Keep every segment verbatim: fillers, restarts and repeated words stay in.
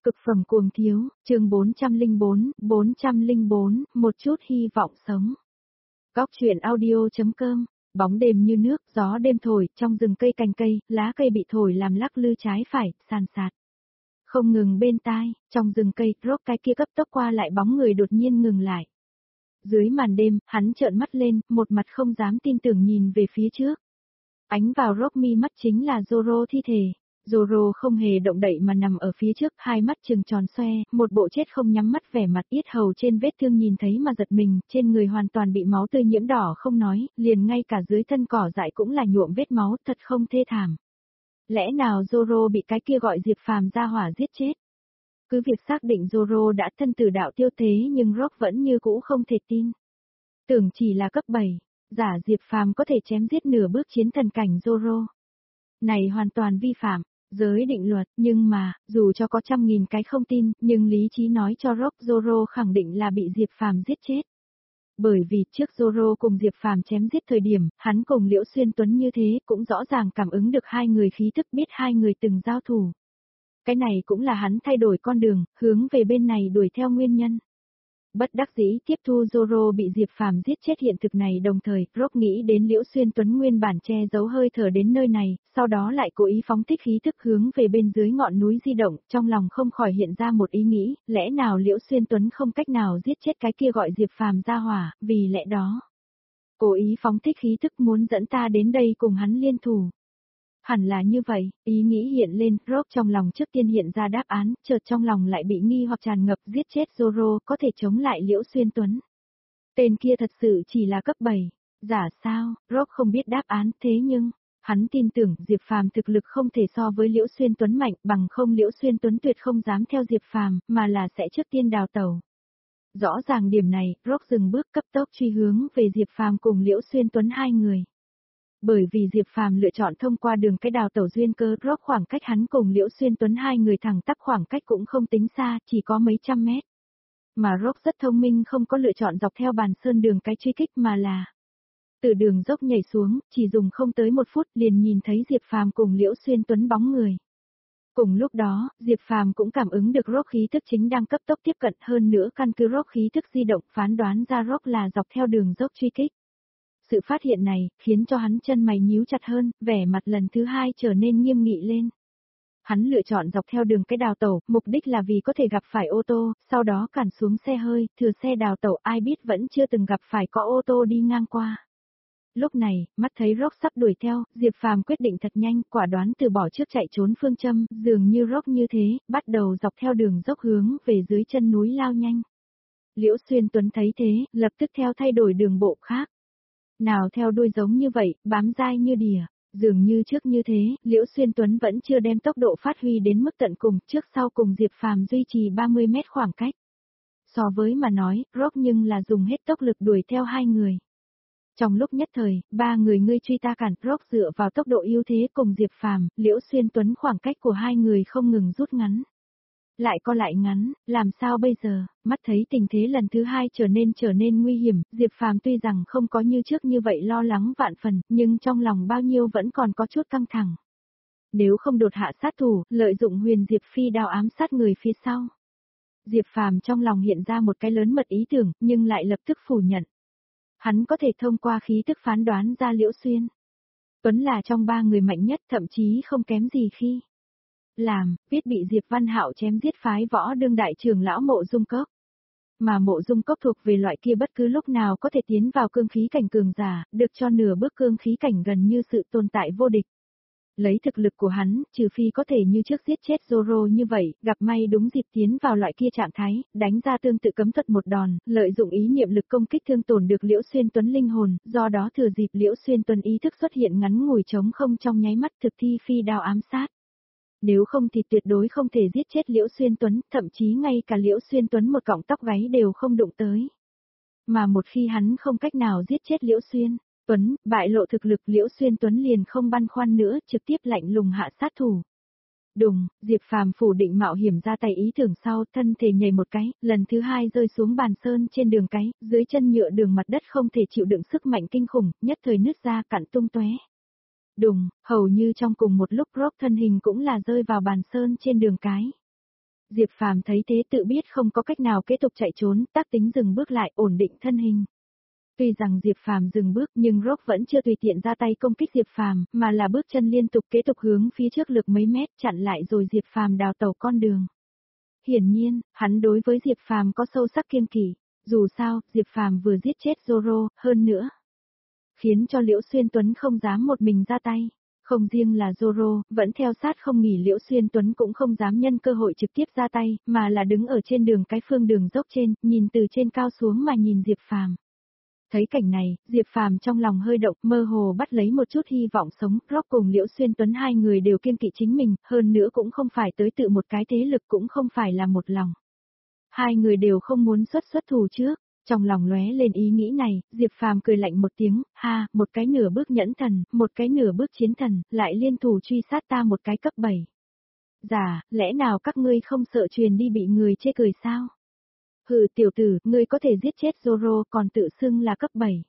Cực phẩm cuồng thiếu, chương bốn trăm lẻ bốn, bốn trăm lẻ bốn, một chút hy vọng sống. Góc truyện audio.com, bóng đêm như nước, gió đêm thổi, trong rừng cây cành cây, lá cây bị thổi làm lắc lư trái phải, sàn sạt. Không ngừng bên tai, trong rừng cây, rốt cái kia cấp tốc qua lại bóng người đột nhiên ngừng lại. Dưới màn đêm, hắn trợn mắt lên, một mặt không dám tin tưởng nhìn về phía trước. Ánh vào rốt mi mắt chính là Zoro thi thể. Zoro không hề động đậy mà nằm ở phía trước, hai mắt trừng tròn xoe, một bộ chết không nhắm mắt vẻ mặt yết hầu trên vết thương nhìn thấy mà giật mình, trên người hoàn toàn bị máu tươi nhiễm đỏ không nói, liền ngay cả dưới thân cỏ dại cũng là nhuộm vết máu, thật không thê thảm. Lẽ nào Zoro bị cái kia gọi Diệp Phàm ra hỏa giết chết? Cứ việc xác định Zoro đã thân tử đạo tiêu thế nhưng Rock vẫn như cũ không thể tin. Tưởng chỉ là cấp bảy, giả Diệp Phàm có thể chém giết nửa bước chiến thần cảnh Zoro. Này hoàn toàn vi phạm giới định luật, nhưng mà, dù cho có trăm nghìn cái không tin, nhưng lý trí nói cho Rock Zoro khẳng định là bị Diệp Phàm giết chết. Bởi vì trước Zoro cùng Diệp Phàm chém giết thời điểm, hắn cùng Liễu Xuyên Tuấn như thế, cũng rõ ràng cảm ứng được hai người khí thức, biết hai người từng giao thủ. Cái này cũng là hắn thay đổi con đường, hướng về bên này đuổi theo nguyên nhân. Bất đắc dĩ tiếp thu Zoro bị Diệp Phàm giết chết hiện thực này, đồng thời, Rock nghĩ đến Liễu Xuyên Tuấn nguyên bản che giấu hơi thở đến nơi này, sau đó lại cố ý phóng thích khí thức hướng về bên dưới ngọn núi di động, trong lòng không khỏi hiện ra một ý nghĩ, lẽ nào Liễu Xuyên Tuấn không cách nào giết chết cái kia gọi Diệp Phàm ra hỏa, vì lẽ đó. Cố ý phóng thích khí thức muốn dẫn ta đến đây cùng hắn liên thủ. Hẳn là như vậy, ý nghĩ hiện lên, Rock trong lòng trước tiên hiện ra đáp án, chợt trong lòng lại bị nghi hoặc tràn ngập, giết chết Zoro có thể chống lại Liễu Xuyên Tuấn. Tên kia thật sự chỉ là cấp bảy, giả sao, Rock không biết đáp án, thế nhưng, hắn tin tưởng Diệp Phàm thực lực không thể so với Liễu Xuyên Tuấn mạnh, bằng không Liễu Xuyên Tuấn tuyệt không dám theo Diệp Phàm, mà là sẽ trước tiên đào tẩu. Rõ ràng điểm này, Rock dừng bước cấp tốc truy hướng về Diệp Phàm cùng Liễu Xuyên Tuấn hai người. Bởi vì Diệp Phàm lựa chọn thông qua đường cái đào tẩu duyên cơ, Rock khoảng cách hắn cùng Liễu Xuyên Tuấn hai người thẳng tắp khoảng cách cũng không tính xa, chỉ có mấy trăm mét. Mà Rock rất thông minh, không có lựa chọn dọc theo bàn sơn đường cái truy kích mà là từ đường dốc nhảy xuống, chỉ dùng không tới một phút liền nhìn thấy Diệp Phàm cùng Liễu Xuyên Tuấn bóng người. Cùng lúc đó, Diệp Phàm cũng cảm ứng được Rock khí thức chính đang cấp tốc tiếp cận, hơn nữa căn cứ Rock khí thức di động phán đoán ra Rock là dọc theo đường dốc truy kích. Sự phát hiện này, khiến cho hắn chân mày nhíu chặt hơn, vẻ mặt lần thứ hai trở nên nghiêm nghị lên. Hắn lựa chọn dọc theo đường cái đào tẩu, mục đích là vì có thể gặp phải ô tô, sau đó cản xuống xe hơi, thừa xe đào tẩu, ai biết vẫn chưa từng gặp phải có ô tô đi ngang qua. Lúc này, mắt thấy Rock sắp đuổi theo, Diệp Phàm quyết định thật nhanh, quả đoán từ bỏ trước chạy trốn phương châm, dường như Rock như thế, bắt đầu dọc theo đường dốc hướng về dưới chân núi lao nhanh. Liễu Xuyên Tuấn thấy thế, lập tức theo thay đổi đường bộ khác. Nào theo đuôi giống như vậy, bám dai như đỉa, dường như trước như thế, Liễu Xuyên Tuấn vẫn chưa đem tốc độ phát huy đến mức tận cùng, trước sau cùng Diệp Phàm duy trì ba mươi mét khoảng cách. So với mà nói, Rock nhưng là dùng hết tốc lực đuổi theo hai người. Trong lúc nhất thời, ba người ngươi truy ta cản, Rock dựa vào tốc độ ưu thế cùng Diệp Phàm, Liễu Xuyên Tuấn khoảng cách của hai người không ngừng rút ngắn. Lại co lại ngắn, làm sao bây giờ, mắt thấy tình thế lần thứ hai trở nên trở nên nguy hiểm, Diệp Phàm tuy rằng không có như trước như vậy lo lắng vạn phần, nhưng trong lòng bao nhiêu vẫn còn có chút căng thẳng. Nếu không đột hạ sát thủ, lợi dụng huyền Diệp Phi đao ám sát người phía sau. Diệp Phàm trong lòng hiện ra một cái lớn mật ý tưởng, nhưng lại lập tức phủ nhận. Hắn có thể thông qua khí tức phán đoán ra Liễu Xuyên Tuấn là trong ba người mạnh nhất, thậm chí không kém gì khi làm, biết bị Diệp Văn Hạo chém giết phái võ đương đại trưởng lão Mộ Dung Cốc. Mà Mộ Dung Cốc thuộc về loại kia bất cứ lúc nào có thể tiến vào cương khí cảnh cường giả, được cho nửa bước cương khí cảnh gần như sự tồn tại vô địch. Lấy thực lực của hắn, trừ phi có thể như trước giết chết Zoro như vậy, gặp may đúng dịp tiến vào loại kia trạng thái, đánh ra tương tự cấm thuật một đòn, lợi dụng ý niệm lực công kích thương tổn được Liễu Xuyên Tuấn linh hồn, do đó thừa dịp Liễu Xuyên Tuấn ý thức xuất hiện ngắn ngủi trống không trong nháy mắt thực thi phi đao ám sát. Nếu không thì tuyệt đối không thể giết chết Liễu Xuyên Tuấn, thậm chí ngay cả Liễu Xuyên Tuấn một cọng tóc gáy đều không đụng tới. Mà một khi hắn không cách nào giết chết Liễu Xuyên Tuấn, bại lộ thực lực, Liễu Xuyên Tuấn liền không băn khoăn nữa, trực tiếp lạnh lùng hạ sát thủ. Đùng, Diệp Phàm phủ định mạo hiểm ra tay ý tưởng sau, thân thể nhảy một cái, lần thứ hai rơi xuống bàn sơn trên đường cái, dưới chân nhựa đường mặt đất không thể chịu đựng sức mạnh kinh khủng, nhất thời nứt ra cặn tung tóe. Đùng, hầu như trong cùng một lúc Rock thân hình cũng là rơi vào bàn sơn trên đường cái. Diệp Phàm thấy thế tự biết không có cách nào kế tục chạy trốn, tác tính dừng bước lại, ổn định thân hình. Tuy rằng Diệp Phàm dừng bước nhưng Rock vẫn chưa tùy tiện ra tay công kích Diệp Phàm, mà là bước chân liên tục kế tục hướng phía trước lược mấy mét chặn lại rồi Diệp Phàm đào tẩu con đường. Hiển nhiên, hắn đối với Diệp Phàm có sâu sắc kiêng kỵ, dù sao, Diệp Phàm vừa giết chết Zoro, hơn nữa, khiến cho Liễu Xuyên Tuấn không dám một mình ra tay. Không riêng là Zoro, vẫn theo sát không nghỉ Liễu Xuyên Tuấn cũng không dám nhân cơ hội trực tiếp ra tay, mà là đứng ở trên đường cái phương đường dốc trên, nhìn từ trên cao xuống mà nhìn Diệp Phàm. Thấy cảnh này, Diệp Phàm trong lòng hơi động, mơ hồ bắt lấy một chút hy vọng sống, Rock cùng Liễu Xuyên Tuấn hai người đều kiêng kỵ chính mình, hơn nữa cũng không phải tới tự một cái thế lực cũng không phải là một lòng. Hai người đều không muốn xuất xuất thủ trước, trong lòng lóe lên ý nghĩ này, Diệp Phàm cười lạnh một tiếng, ha, một cái nửa bước nhẫn thần, một cái nửa bước chiến thần, lại liên thủ truy sát ta một cái cấp bảy. Dạ, lẽ nào các ngươi không sợ truyền đi bị người chê cười sao? Hừ tiểu tử, ngươi có thể giết chết Zoro còn tự xưng là cấp bảy.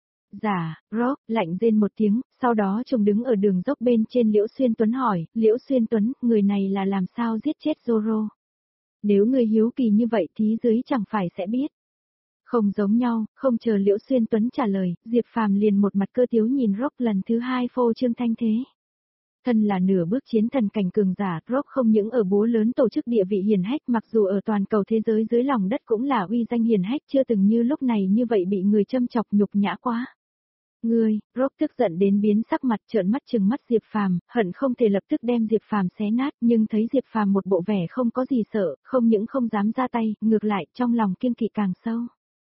Dạ, Rock, lạnh rên một tiếng, sau đó trông đứng ở đường dốc bên trên Liễu Xuyên Tuấn hỏi, Liễu Xuyên Tuấn, người này là làm sao giết chết Zoro? Nếu ngươi hiếu kỳ như vậy thì dưới chẳng phải sẽ biết. Không giống nhau, không chờ Liễu Xuyên Tuấn trả lời, Diệp Phàm liền một mặt cơ tiếu nhìn Rock lần thứ hai phô trương thanh thế. Thân là nửa bước chiến thần cảnh cường giả, Rock không những ở búa lớn tổ chức địa vị hiển hách mặc dù ở toàn cầu thế giới dưới lòng đất cũng là uy danh hiển hách chưa từng như lúc này như vậy bị người châm chọc nhục nhã quá. Ngươi, Rock tức giận đến biến sắc mặt trợn mắt trừng mắt Diệp Phàm, hận không thể lập tức đem Diệp Phàm xé nát nhưng thấy Diệp Phàm một bộ vẻ không có gì sợ, không những không dám ra tay, ngược lại trong lòng kiêng kỵ càng sâu.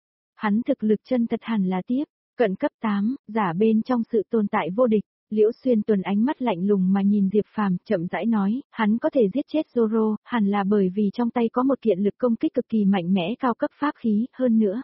Hắn thực lực chân thật hẳn là tiếp, cận cấp tám, giả bên trong sự tồn tại vô địch. Liễu Xuyên Tuấn ánh mắt lạnh lùng mà nhìn Diệp Phàm, chậm rãi nói, hắn có thể giết chết Zoro, hẳn là bởi vì trong tay có một kiện lực công kích cực kỳ mạnh mẽ cao cấp pháp khí, hơn nữa.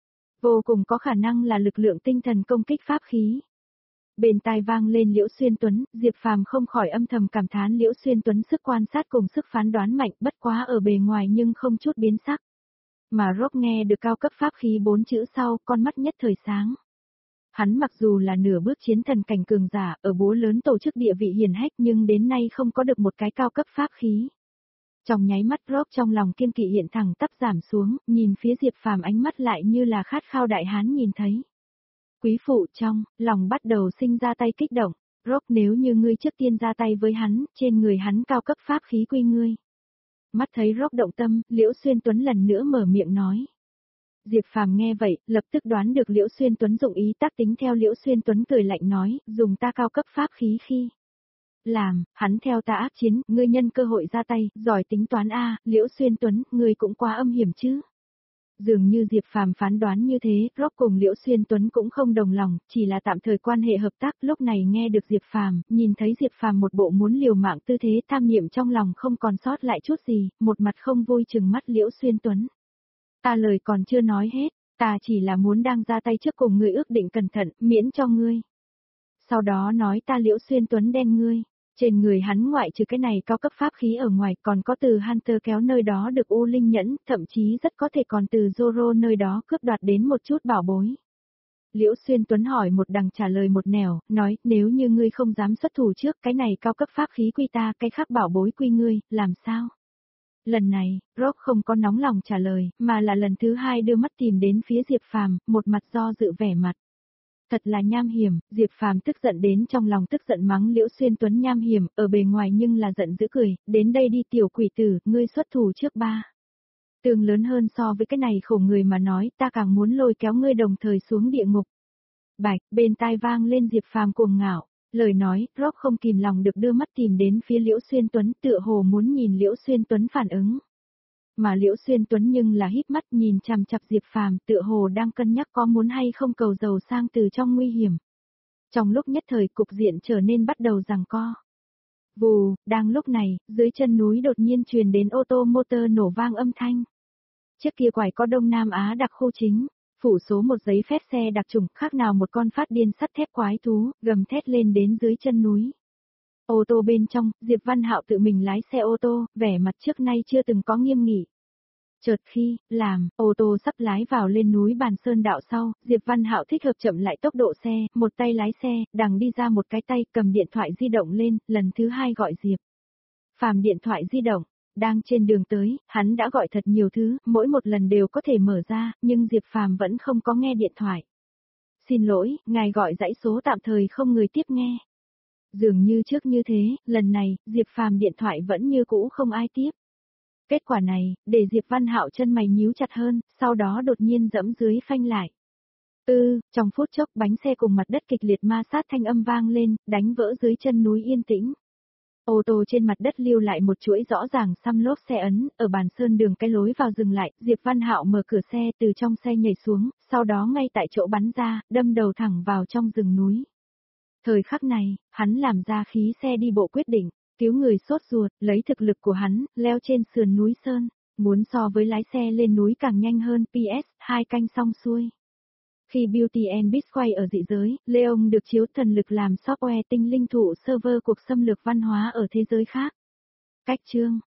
Vô cùng có khả năng là lực lượng tinh thần công kích pháp khí. Bên tai vang lên Liễu Xuyên Tuấn, Diệp Phàm không khỏi âm thầm cảm thán Liễu Xuyên Tuấn sức quan sát cùng sức phán đoán mạnh, bất quá ở bề ngoài nhưng không chút biến sắc. Mà Rock nghe được cao cấp pháp khí bốn chữ sau, con mắt nhất thời sáng. Hắn mặc dù là nửa bước chiến thần cảnh cường giả, ở búa lớn tổ chức địa vị hiển hách nhưng đến nay không có được một cái cao cấp pháp khí. Trong nháy mắt Rock trong lòng kiêng kỵ hiện thẳng tắp giảm xuống, nhìn phía Diệp Phàm ánh mắt lại như là khát khao đại hán nhìn thấy. Quý phụ trong, lòng bắt đầu sinh ra tay kích động, Rock nếu như ngươi trước tiên ra tay với hắn, trên người hắn cao cấp pháp khí quy ngươi. Mắt thấy Rock động tâm, Liễu Xuyên Tuấn lần nữa mở miệng nói. Diệp Phàm nghe vậy, lập tức đoán được Liễu Xuyên Tuấn dụng ý tác tính theo Liễu Xuyên Tuấn cười lạnh nói, dùng ta cao cấp pháp khí khi làm, hắn theo ta ác chiến, ngươi nhân cơ hội ra tay, giỏi tính toán a, Liễu Xuyên Tuấn, ngươi cũng quá âm hiểm chứ. Dường như Diệp Phàm phán đoán như thế, Rock cùng Liễu Xuyên Tuấn cũng không đồng lòng, chỉ là tạm thời quan hệ hợp tác, lúc này nghe được Diệp Phàm, nhìn thấy Diệp Phàm một bộ muốn liều mạng tư thế, tham niệm trong lòng không còn sót lại chút gì, một mặt không vui trừng mắt Liễu Xuyên Tuấn. Ta lời còn chưa nói hết, ta chỉ là muốn đang ra tay trước cùng ngươi ước định cẩn thận, miễn cho ngươi. Sau đó nói ta Liễu Xuyên Tuấn đen ngươi, trên người hắn ngoại trừ cái này cao cấp pháp khí ở ngoài còn có từ Hunter kéo nơi đó được U Linh nhẫn, thậm chí rất có thể còn từ Zoro nơi đó cướp đoạt đến một chút bảo bối. Liễu Xuyên Tuấn hỏi một đằng trả lời một nẻo, nói nếu như ngươi không dám xuất thủ trước cái này cao cấp pháp khí quy ta cái khác bảo bối quy ngươi, làm sao? Lần này, Rock không có nóng lòng trả lời, mà là lần thứ hai đưa mắt tìm đến phía Diệp Phàm, một mặt do dự vẻ mặt. Thật là nham hiểm, Diệp Phàm tức giận đến trong lòng tức giận mắng Liễu Xuyên Tuấn nham hiểm, ở bề ngoài nhưng là giận dữ cười, đến đây đi tiểu quỷ tử, ngươi xuất thủ trước ba. Tường lớn hơn so với cái này khổ người mà nói, ta càng muốn lôi kéo ngươi đồng thời xuống địa ngục. Bạch, bên tai vang lên Diệp Phàm cuồng ngạo. Lời nói, Rock không kìm lòng được đưa mắt tìm đến phía Liễu Xuyên Tuấn tựa hồ muốn nhìn Liễu Xuyên Tuấn phản ứng. Mà Liễu Xuyên Tuấn nhưng là híp mắt nhìn chằm chằm Diệp Phàm tựa hồ đang cân nhắc có muốn hay không cầu giàu sang từ trong nguy hiểm. Trong lúc nhất thời cục diện trở nên bắt đầu giằng co. Vù, đang lúc này, dưới chân núi đột nhiên truyền đến ô tô motor nổ vang âm thanh. Chiếc kia quải có Đông Nam Á đặc khu chính. Phủ số một giấy phép xe đặc trùng khác nào một con phát điên sắt thép quái thú, gầm thét lên đến dưới chân núi. Ô tô bên trong, Diệp Văn Hạo tự mình lái xe ô tô, vẻ mặt trước nay chưa từng có nghiêm nghị. Chợt khi, làm, ô tô sắp lái vào lên núi Bàn Sơn đạo sau, Diệp Văn Hạo thích hợp chậm lại tốc độ xe, một tay lái xe, đằng đi ra một cái tay cầm điện thoại di động lên, lần thứ hai gọi Diệp Phàm điện thoại di động. đang trên đường tới, hắn đã gọi thật nhiều thứ, mỗi một lần đều có thể mở ra, nhưng Diệp Phàm vẫn không có nghe điện thoại. Xin lỗi, ngài gọi dãy số tạm thời không người tiếp nghe. Dường như trước như thế, lần này, Diệp Phàm điện thoại vẫn như cũ không ai tiếp. Kết quả này, để Diệp Văn Hạo chân mày nhíu chặt hơn, sau đó đột nhiên dẫm dưới phanh lại. Tư, trong phút chốc bánh xe cùng mặt đất kịch liệt ma sát thanh âm vang lên, đánh vỡ dưới chân núi yên tĩnh. Ô tô trên mặt đất lưu lại một chuỗi rõ ràng xăm lốp xe ấn, ở bàn sơn đường cái lối vào dừng lại, Diệp Văn Hạo mở cửa xe từ trong xe nhảy xuống, sau đó ngay tại chỗ bắn ra, đâm đầu thẳng vào trong rừng núi. Thời khắc này, hắn làm ra khí xe đi bộ quyết định, cứu người sốt ruột, lấy thực lực của hắn, leo trên sườn núi sơn, muốn so với lái xe lên núi càng nhanh hơn, pê ét, hai canh xong xuôi. Khi Beauty and Beast quay ở dị giới, Leon được chiếu thần lực làm software tinh linh thủ server cuộc xâm lược văn hóa ở thế giới khác. Cách chương